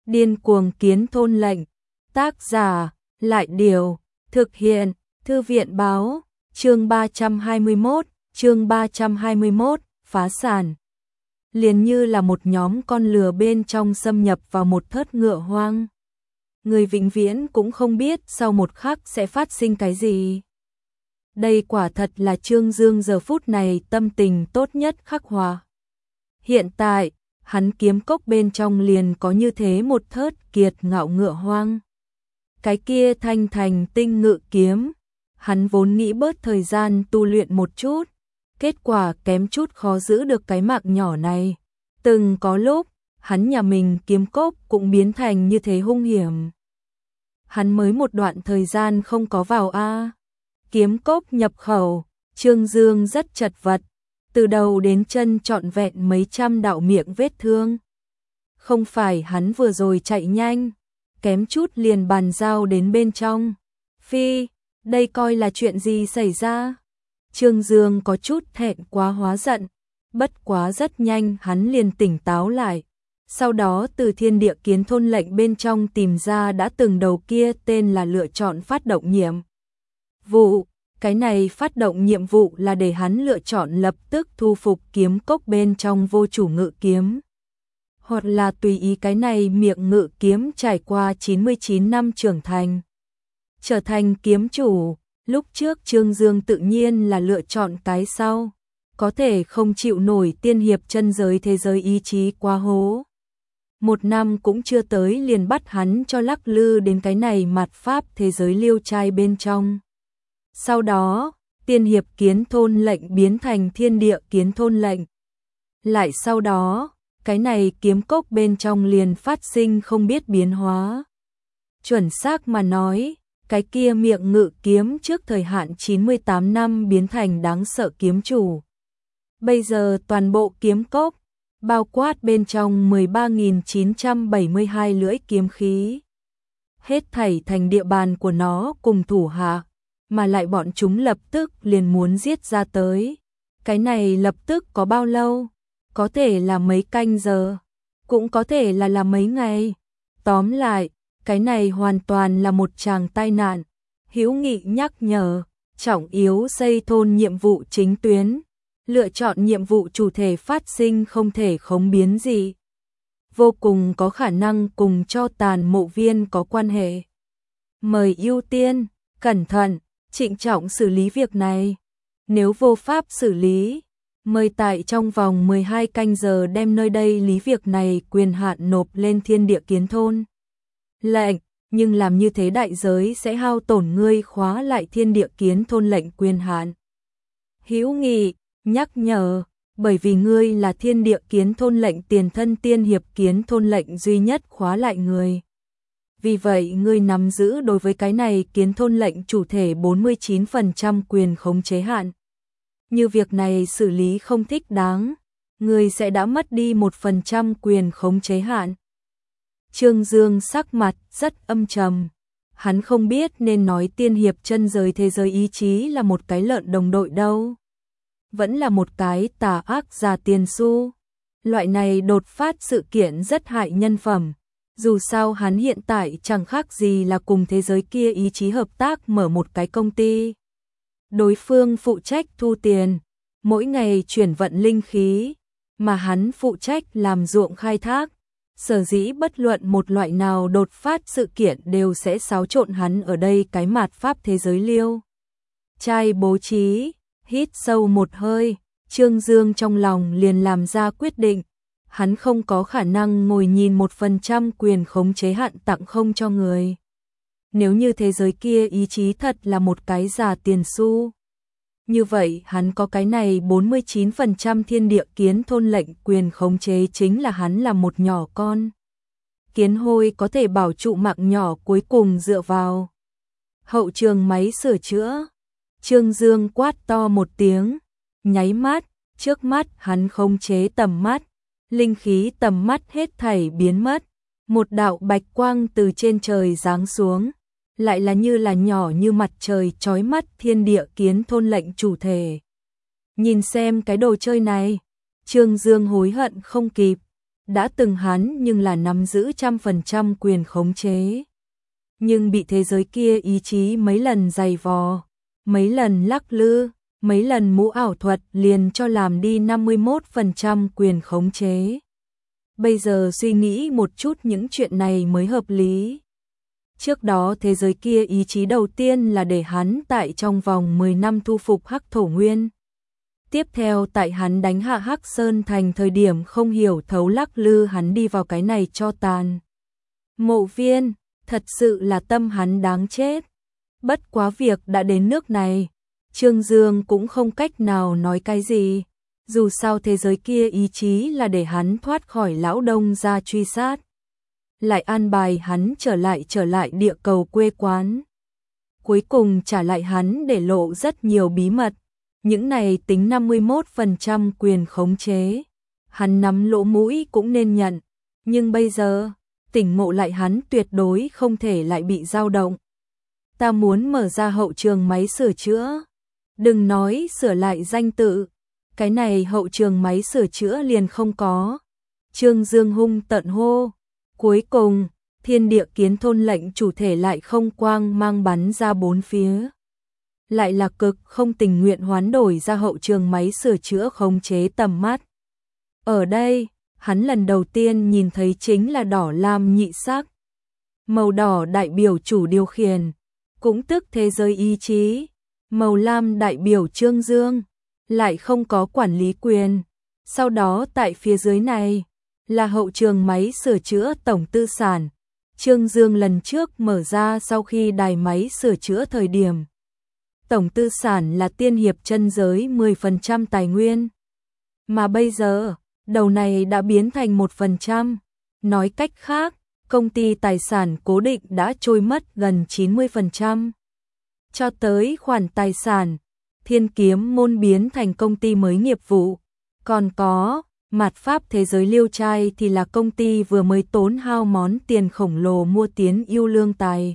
Điên cuồng kiến thôn lệnh. Tác giả, Lại Điều, thực hiện, Thư viện báo, chương 321, phá sản. Liền như là một nhóm con lừa bên trong xâm nhập vào một thớt ngựa hoang. Người vĩnh viễn cũng không biết sau một khắc sẽ phát sinh cái gì. Đây quả thật là Trương Dương giờ phút này tâm tình tốt nhất khắc họa. Hiện tại, hắn kiếm cốc bên trong liền có như thế một thớt kiệt ngạo ngựa hoang. Cái kia thanh thành tinh ngự kiếm, hắn vốn nghĩ bớt thời gian tu luyện một chút, kết quả kém chút khó giữ được cái mạng nhỏ này. Từng có lúc, hắn nhà mình kiếm cốc cũng biến thành như thế hung hiểm. Hắn mới một đoạn thời gian không có vào a. Kiếm cốc nhập khẩu, Trương Dương rất chật vật, từ đầu đến chân trọn vẹn mấy trăm đạo miệng vết thương. Không phải hắn vừa rồi chạy nhanh, kém chút liền bàn giao đến bên trong. Phi, đây coi là chuyện gì xảy ra? Trương Dương có chút thẹn quá hóa giận, bất quá rất nhanh hắn liền tỉnh táo lại. Sau đó từ thiên địa kiến thôn lệnh bên trong tìm ra đã từng đầu kia tên là lựa chọn phát động nhiệm vụ. Cái này phát động nhiệm vụ là để hắn lựa chọn lập tức thu phục kiếm cốc bên trong vô chủ ngự kiếm. Hoặc là tùy ý cái này miệng ngự kiếm trải qua 99 năm trưởng thành. Trở thành kiếm chủ, lúc trước Trương Dương tự nhiên là lựa chọn cái sau. Có thể không chịu nổi tiên hiệp chân giới thế giới ý chí quá hố. Một năm cũng chưa tới liền bắt hắn cho lắc lư đến cái này mạt pháp thế giới liêu trai bên trong. Sau đó, tiên hiệp kiến thôn lệnh biến thành thiên địa kiến thôn lệnh. Lại sau đó, cái này kiếm cốc bên trong liền phát sinh không biết biến hóa. Chuẩn xác mà nói, cái kia miệng ngự kiếm trước thời hạn 98 năm biến thành đáng sợ kiếm chủ. Bây giờ toàn bộ kiếm cốc, bao quát bên trong 13.972 lưỡi kiếm khí. Hết thảy thành địa bàn của nó cùng thủ hạ, mà lại bọn chúng lập tức liền muốn giết ra tới. Cái này lập tức có bao lâu? Có thể là mấy canh giờ, cũng có thể là mấy ngày. Tóm lại, cái này hoàn toàn là một tràng tai nạn. Hữu Nghị nhắc nhở, trọng yếu xây thôn nhiệm vụ chính tuyến. Lựa chọn nhiệm vụ chủ thể phát sinh không thể khống biến gì. Vô cùng có khả năng cùng cho tàn mộ viên có quan hệ. Mời ưu tiên, cẩn thận, trịnh trọng xử lý việc này. Nếu vô pháp xử lý, mời tại trong vòng 12 canh giờ đem nơi đây lý việc này quyền hạn nộp lên thiên địa kiến thôn. Lệnh, nhưng làm như thế đại giới sẽ hao tổn ngươi khóa lại thiên địa kiến thôn lệnh quyền hạn. Hữu Nghị nhắc nhở, bởi vì ngươi là thiên địa kiến thôn lệnh tiền thân tiên hiệp kiến thôn lệnh duy nhất khóa lại người. Vì vậy ngươi nắm giữ đối với cái này kiến thôn lệnh chủ thể 49% quyền khống chế hạn. Như việc này xử lý không thích đáng, ngươi sẽ đã mất đi 1% quyền khống chế hạn. Trương Dương sắc mặt rất âm trầm. Hắn không biết nên nói tiên hiệp chân giới thế giới ý chí là một cái lợn đồng đội đâu. Vẫn là một cái tà ác già tiền xu. Loại này đột phát sự kiện rất hại nhân phẩm. Dù sao hắn hiện tại chẳng khác gì là cùng thế giới kia ý chí hợp tác mở một cái công ty. Đối phương phụ trách thu tiền, mỗi ngày chuyển vận linh khí, mà hắn phụ trách làm ruộng khai thác. Sở dĩ bất luận một loại nào đột phát sự kiện đều sẽ xáo trộn hắn ở đây cái mạt pháp thế giới liêu. Trai bố trí, hít sâu một hơi, Trương Dương trong lòng liền làm ra quyết định. Hắn không có khả năng ngồi nhìn 1% quyền khống chế hạn tặng không cho người. Nếu như thế giới kia ý chí thật là một cái già tiền xu, như vậy hắn có cái này 49% thiên địa kiến thôn lệnh quyền khống chế chính là hắn là một nhỏ con. Kiến hôi có thể bảo trụ mạng nhỏ cuối cùng dựa vào hậu trường máy sửa chữa. Trương Dương quát to một tiếng, nháy mắt, trước mắt hắn khống chế tầm mắt, linh khí tầm mắt hết thảy biến mất, một đạo bạch quang từ trên trời giáng xuống, lại là như là nhỏ như mặt trời chói mắt thiên địa kiến thôn lệnh chủ thể. Nhìn xem cái đồ chơi này, Trương Dương hối hận không kịp, đã từng hắn nhưng là nắm giữ 100% quyền khống chế. Nhưng bị thế giới kia ý chí mấy lần giày vò, mấy lần lắc lư, mấy lần mũ ảo thuật liền cho làm đi 51% quyền khống chế. Bây giờ suy nghĩ một chút những chuyện này mới hợp lý. Trước đó thế giới kia ý chí đầu tiên là để hắn tại trong vòng 10 năm thu phục Hắc Thổ Nguyên. Tiếp theo tại hắn đánh hạ Hắc Sơn Thành thời điểm không hiểu thấu lắc lư hắn đi vào cái này cho tàn. Mộ Viên, thật sự là tâm hắn đáng chết. Bất quá việc đã đến nước này, Trương Dương cũng không cách nào nói cái gì. Dù sao thế giới kia ý chí là để hắn thoát khỏi lão Đông gia truy sát. Lại an bài hắn trở lại địa cầu quê quán. Cuối cùng trả lại hắn để lộ rất nhiều bí mật. Những này tính 51% quyền khống chế. Hắn nắm lỗ mũi cũng nên nhận. Nhưng bây giờ, tỉnh ngộ lại hắn tuyệt đối không thể lại bị dao động. Ta muốn mở ra hậu trường máy sửa chữa. Đừng nói sửa lại danh tự. Cái này hậu trường máy sửa chữa liền không có. Trương Dương hung tận hô. Cuối cùng, thiên địa kiến thôn lệnh chủ thể lại không quang mang bắn ra bốn phía. Lại là cực không tình nguyện hoán đổi ra hậu trường máy sửa chữa khống chế tầm mắt. Ở đây, hắn lần đầu tiên nhìn thấy chính là đỏ lam nhị sắc. Màu đỏ đại biểu chủ điều khiển, cũng tức thế giới ý chí. Màu lam đại biểu Trương Dương, lại không có quản lý quyền. Sau đó tại phía dưới này, là hậu trường máy sửa chữa tổng tư sản. Trương Dương lần trước mở ra sau khi đài máy sửa chữa thời điểm. Tổng tư sản là tiên hiệp chân giới 10% tài nguyên. Mà bây giờ, đầu này đã biến thành 1%. Nói cách khác, công ty tài sản cố định đã trôi mất gần 90%. Cho tới khoản tài sản, Thiên Kiếm Môn biến thành công ty mới nghiệp vụ. Còn có, Mạt Pháp Thế Giới Liêu Trai thì là công ty vừa mới tốn hao món tiền khổng lồ mua tiến yêu lương tài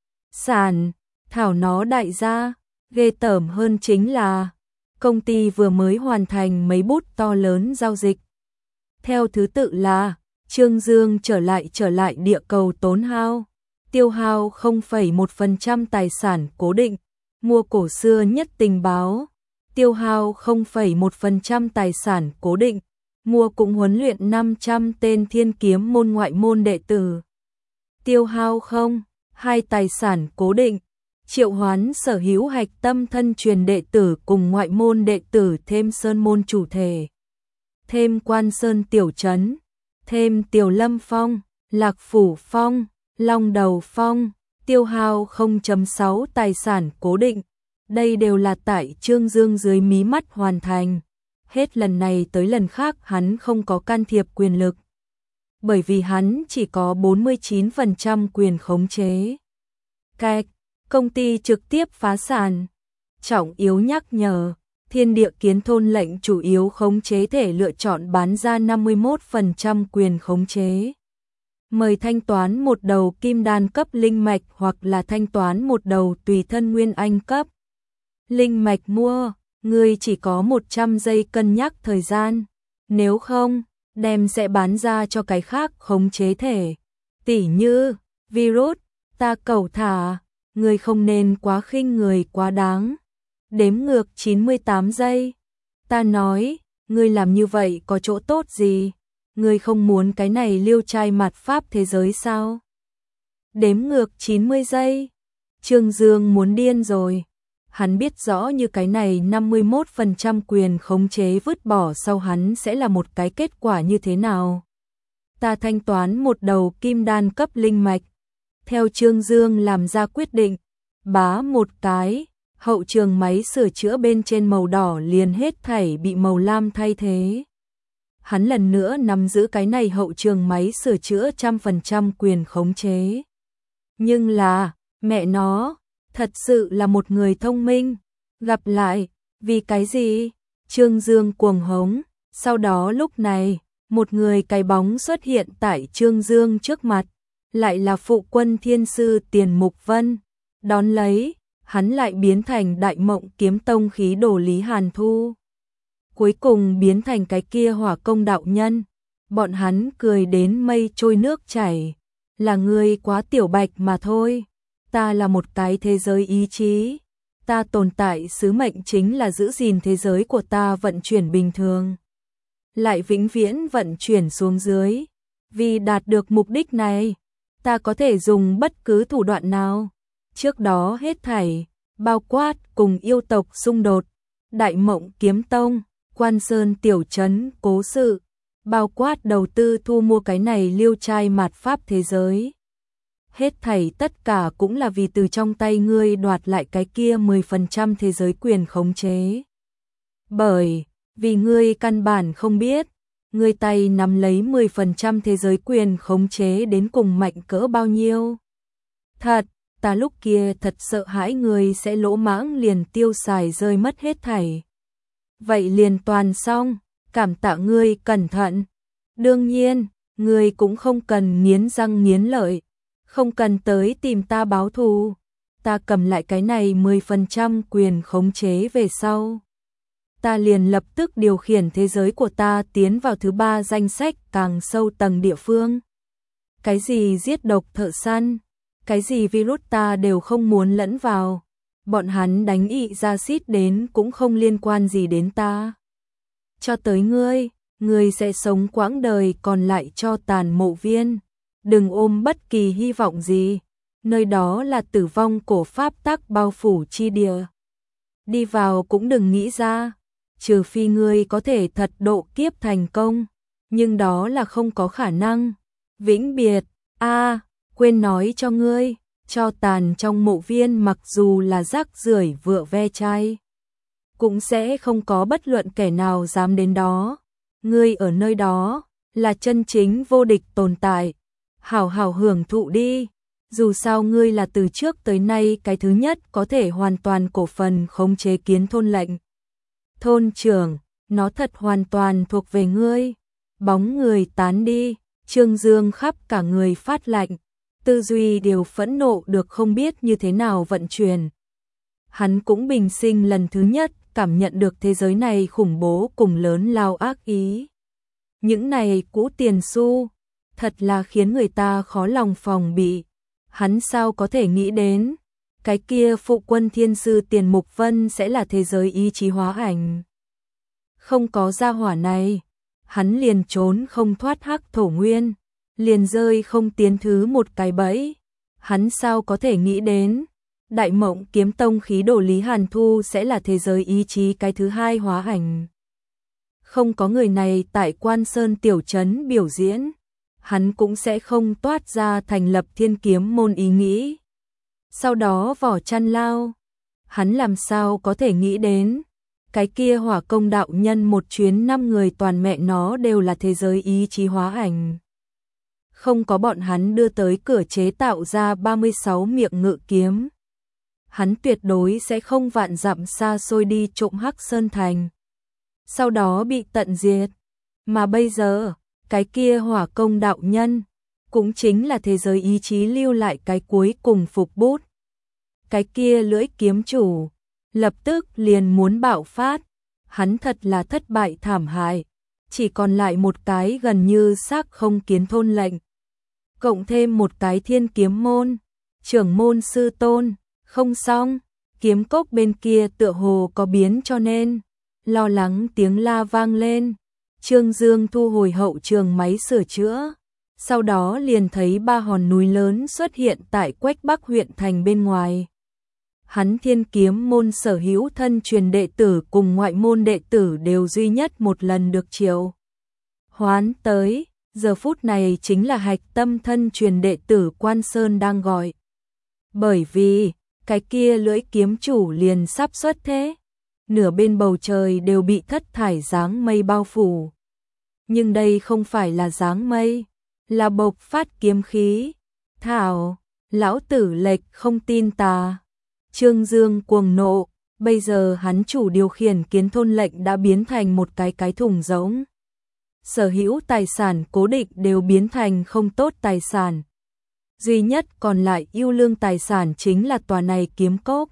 sản. Thảo nó đại gia, ghê tởm hơn chính là công ty vừa mới hoàn thành mấy bút to lớn giao dịch. Theo thứ tự là Trương Dương trở lại địa cầu tốn hao, tiêu hao 0,1% tài sản cố định, mua cổ xưa nhất tình báo, tiêu hao 0,1% tài sản cố định, mua cũng huấn luyện 500 tên Thiên Kiếm Môn ngoại môn đệ tử. Tiêu hao 0,2 tài sản cố định, triệu hoán sở hữu hạch tâm thân truyền đệ tử cùng ngoại môn đệ tử thêm sơn môn chủ thể. Thêm Quan Sơn tiểu trấn, thêm Tiểu Lâm Phong, Lạc Phủ Phong, Long Đầu Phong, tiêu hao 0,6 tài sản cố định. Đây đều là tại Trương Dương dưới mí mắt hoàn thành. Hết lần này tới lần khác hắn không có can thiệp quyền lực. Bởi vì hắn chỉ có 49% quyền khống chế. Cạch, công ty trực tiếp phá sản. Trọng yếu nhắc nhở, Thiên Địa Kiến Thôn lệnh chủ yếu khống chế thể lựa chọn bán ra 51% quyền khống chế. Mời thanh toán một đầu kim đan cấp linh mạch hoặc là thanh toán một đầu tùy thân nguyên anh cấp linh mạch mua, ngươi chỉ có 100 giây cân nhắc thời gian, nếu không, đem sẽ bán ra cho cái khác khống chế thể. Tỉ như, virus, ta cầu thả, ngươi không nên quá khinh người quá đáng. Đếm ngược 98 giây. Ta nói, ngươi làm như vậy có chỗ tốt gì? Ngươi không muốn cái này Liêu Trai Mạt Pháp thế giới sao? Đếm ngược 90 giây. Trương Dương muốn điên rồi. Hắn biết rõ như cái này 51% quyền khống chế vứt bỏ sau hắn sẽ là một cái kết quả như thế nào. Ta thanh toán một đầu kim đan cấp linh mạch. Theo Trương Dương làm ra quyết định, bá một cái, hậu trường máy sửa chữa bên trên màu đỏ liền hết thảy bị màu lam thay thế. Hắn lần nữa nắm giữ cái này hậu trường máy sửa chữa 100% quyền khống chế. Nhưng là, mẹ nó, thật sự là một người thông minh. Gặp lại, vì cái gì? Trương Dương cuồng hống. Sau đó lúc này, một người cái bóng xuất hiện tại Trương Dương trước mặt. Lại là phụ quân thiên sư Tiền Mục Vân. Đón lấy, hắn lại biến thành Đại Mộng Kiếm Tông khí đồ Lý Hàn Thu. Cuối cùng biến thành cái kia Hỏa Công đạo nhân. Bọn hắn cười đến mây trôi nước chảy, là ngươi quá tiểu bạch mà thôi. Ta là một cái thế giới ý chí, ta tồn tại sứ mệnh chính là giữ gìn thế giới của ta vận chuyển bình thường, lại vĩnh viễn vận chuyển xuống dưới. Vì đạt được mục đích này, ta có thể dùng bất cứ thủ đoạn nào. Trước đó hết thảy, bao quát cùng yêu tộc xung đột, Đại Mộng Kiếm Tông, Quan Sơn tiểu trấn cố sự, bao quát đầu tư thu mua cái này liêu trai mạt pháp thế giới. Hết thảy tất cả cũng là vì từ trong tay ngươi đoạt lại cái kia 10% thế giới quyền khống chế. Bởi vì ngươi căn bản không biết, ngươi tay nắm lấy 10% thế giới quyền khống chế đến cùng mạnh cỡ bao nhiêu. Thật, ta lúc kia thật sợ hãi ngươi sẽ lỗ mãng liền tiêu xài rơi mất hết thảy. Vậy liền toàn xong, cảm tạ ngươi cẩn thận. Đương nhiên, ngươi cũng không cần nghiến răng nghiến lợi, không cần tới tìm ta báo thù. Ta cầm lại cái này 10% quyền khống chế về sau, ta liền lập tức điều khiển thế giới của ta tiến vào thứ 3 danh sách càng sâu tầng địa phương. Cái gì giết độc thợ săn, cái gì virus ta đều không muốn lẫn vào. Bọn hắn đánh ị ra xít đến cũng không liên quan gì đến ta. Cho tới ngươi sẽ sống quãng đời còn lại cho tàn mộ viên. Đừng ôm bất kỳ hy vọng gì, nơi đó là tử vong cổ pháp tắc bao phủ chi địa. Đi vào cũng đừng nghĩ ra, trừ phi ngươi có thể thật độ kiếp thành công, nhưng đó là không có khả năng. Vĩnh biệt, quên nói cho ngươi, cho tàn trong mộ viên mặc dù là rác rưởi vựa ve chai, cũng sẽ không có bất luận kẻ nào dám đến đó. Ngươi ở nơi đó là chân chính vô địch tồn tại. Hảo hảo hưởng thụ đi, dù sao ngươi là từ trước tới nay cái thứ nhất có thể hoàn toàn cổ phần khống chế Kiến Thôn lệnh. Thôn trưởng, nó thật hoàn toàn thuộc về ngươi. Bóng người tán đi, Trương Dương khắp cả người phát lạnh, tư duy đều phẫn nộ được không biết như thế nào vận chuyển. Hắn cũng bình sinh lần thứ nhất cảm nhận được thế giới này khủng bố cùng lớn lao ác ý. Những này cũ tiền xu, thật là khiến người ta khó lòng phòng bị. Hắn sao có thể nghĩ đến, cái kia phụ quân thiên sư Tiền Mục Vân sẽ là thế giới ý chí hóa ảnh. Không có gia hỏa này, hắn liền trốn không thoát hắc thổ nguyên, liền rơi không tiến thứ một cái bẫy. Hắn sao có thể nghĩ đến, Đại Mộng Kiếm Tông khí đồ Lý Hàn Thu sẽ là thế giới ý chí cái thứ hai hóa ảnh. Không có người này tại Quan Sơn tiểu trấn biểu diễn, hắn cũng sẽ không toát ra thành lập Thiên Kiếm môn ý nghĩ. Sau đó Vỏ Chăn Lao, hắn làm sao có thể nghĩ đến, cái kia Hỏa Công đạo nhân một chuyến 5 người toàn mẹ nó đều là thế giới ý chí hóa ảnh. Không có bọn hắn đưa tới cửa chế tạo ra 36 miệng ngự kiếm, hắn tuyệt đối sẽ không vạn dặm xa xôi đi trộm Hắc Sơn Thành, sau đó bị tận diệt. Mà bây giờ, cái kia Hỏa Công đạo nhân cũng chính là thế giới ý chí lưu lại cái cuối cùng phục bút. Cái kia Lưỡi Kiếm chủ lập tức liền muốn bạo phát, hắn thật là thất bại thảm hại, chỉ còn lại một cái gần như xác không Kiến Thôn lệnh, cộng thêm một cái Thiên Kiếm môn, trưởng môn sư tôn, không xong. Kiếm Cốc bên kia tựa hồ có biến cho nên lo lắng tiếng la vang lên. Trương Dương thu hồi hậu trường máy sửa chữa, sau đó liền thấy 3 hòn núi lớn xuất hiện tại Quách Bắc huyện thành bên ngoài. Hắn Thiên Kiếm môn sở hữu thân truyền đệ tử cùng ngoại môn đệ tử đều duy nhất một lần được triệu hoán tới, giờ phút này chính là hạch tâm thân truyền đệ tử Quan Sơn đang gọi. Bởi vì, cái kia Lưỡi Kiếm chủ liền sắp xuất thế, nửa bên bầu trời đều bị thất thải dáng mây bao phủ. Nhưng đây không phải là dáng mây, là bộc phát kiếm khí. Thảo, lão tử lệch không tin ta. Trương Dương cuồng nộ, bây giờ hắn chủ điều khiển Kiến Thôn lệnh đã biến thành một cái thùng rỗng. Sở hữu tài sản cố định đều biến thành không tốt tài sản. Duy nhất còn lại ưu lương tài sản chính là tòa này Kiếm Cốc.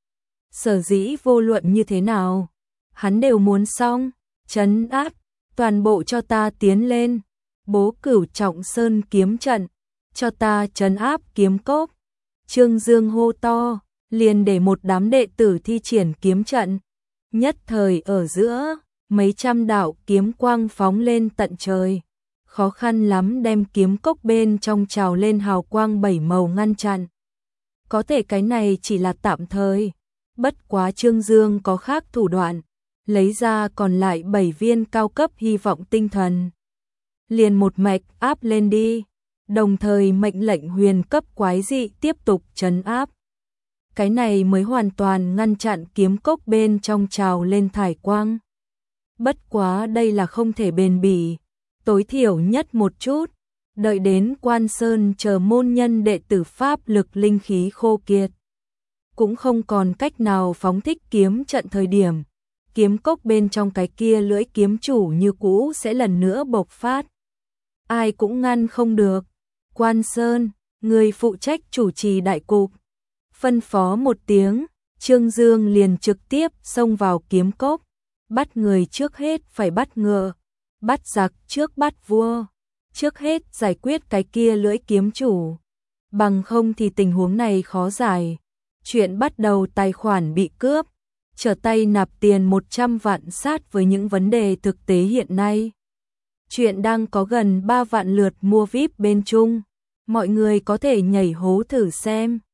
Sở dĩ vô luận như thế nào, hắn đều muốn xong, trấn áp, toàn bộ cho ta tiến lên. bố Cửu Trọng Sơn kiếm trận, cho ta trấn áp kiếm cốc. Trương Dương hô to, liền để một đám đệ tử thi triển kiếm trận. Nhất thời ở giữa, mấy trăm đạo kiếm quang phóng lên tận trời. Khó khăn lắm đem kiếm cốc bên trong trào lên hào quang 7 màu ngăn chặn. Có thể cái này chỉ là tạm thời. Bất quá Trương Dương có khác thủ đoạn, lấy ra còn lại 7 viên cao cấp hy vọng tinh thần. Liền một mạch áp lên đi, đồng thời mệnh lệnh huyền cấp quái dị tiếp tục trấn áp. Cái này mới hoàn toàn ngăn chặn kiếm cốc bên trong trào lên thải quang. Bất quá đây là không thể bền bỉ, tối thiểu nhất một chút, đợi đến Quan Sơn chờ môn nhân đệ tử pháp lực linh khí khô kiệt, cũng không còn cách nào phóng thích kiếm trận thời điểm, kiếm cốc bên trong cái kia lưỡi kiếm chủ như cũ sẽ lần nữa bộc phát. Ai cũng ngăn không được. Quan Sơn, người phụ trách chủ trì đại cục, phân phó một tiếng, Trương Dương liền trực tiếp xông vào kiếm cốc, bắt người trước hết phải bắt ngựa, bắt giặc trước bắt vua, trước hết giải quyết cái kia lưỡi kiếm chủ, bằng không thì tình huống này khó giải. Chuyện bắt đầu tài khoản bị cướp, trở tay nạp tiền 100 vạn sát với những vấn đề thực tế hiện nay. Chuyện đang có gần 3 vạn lượt mua VIP bên Trung, mọi người có thể nhảy hố thử xem.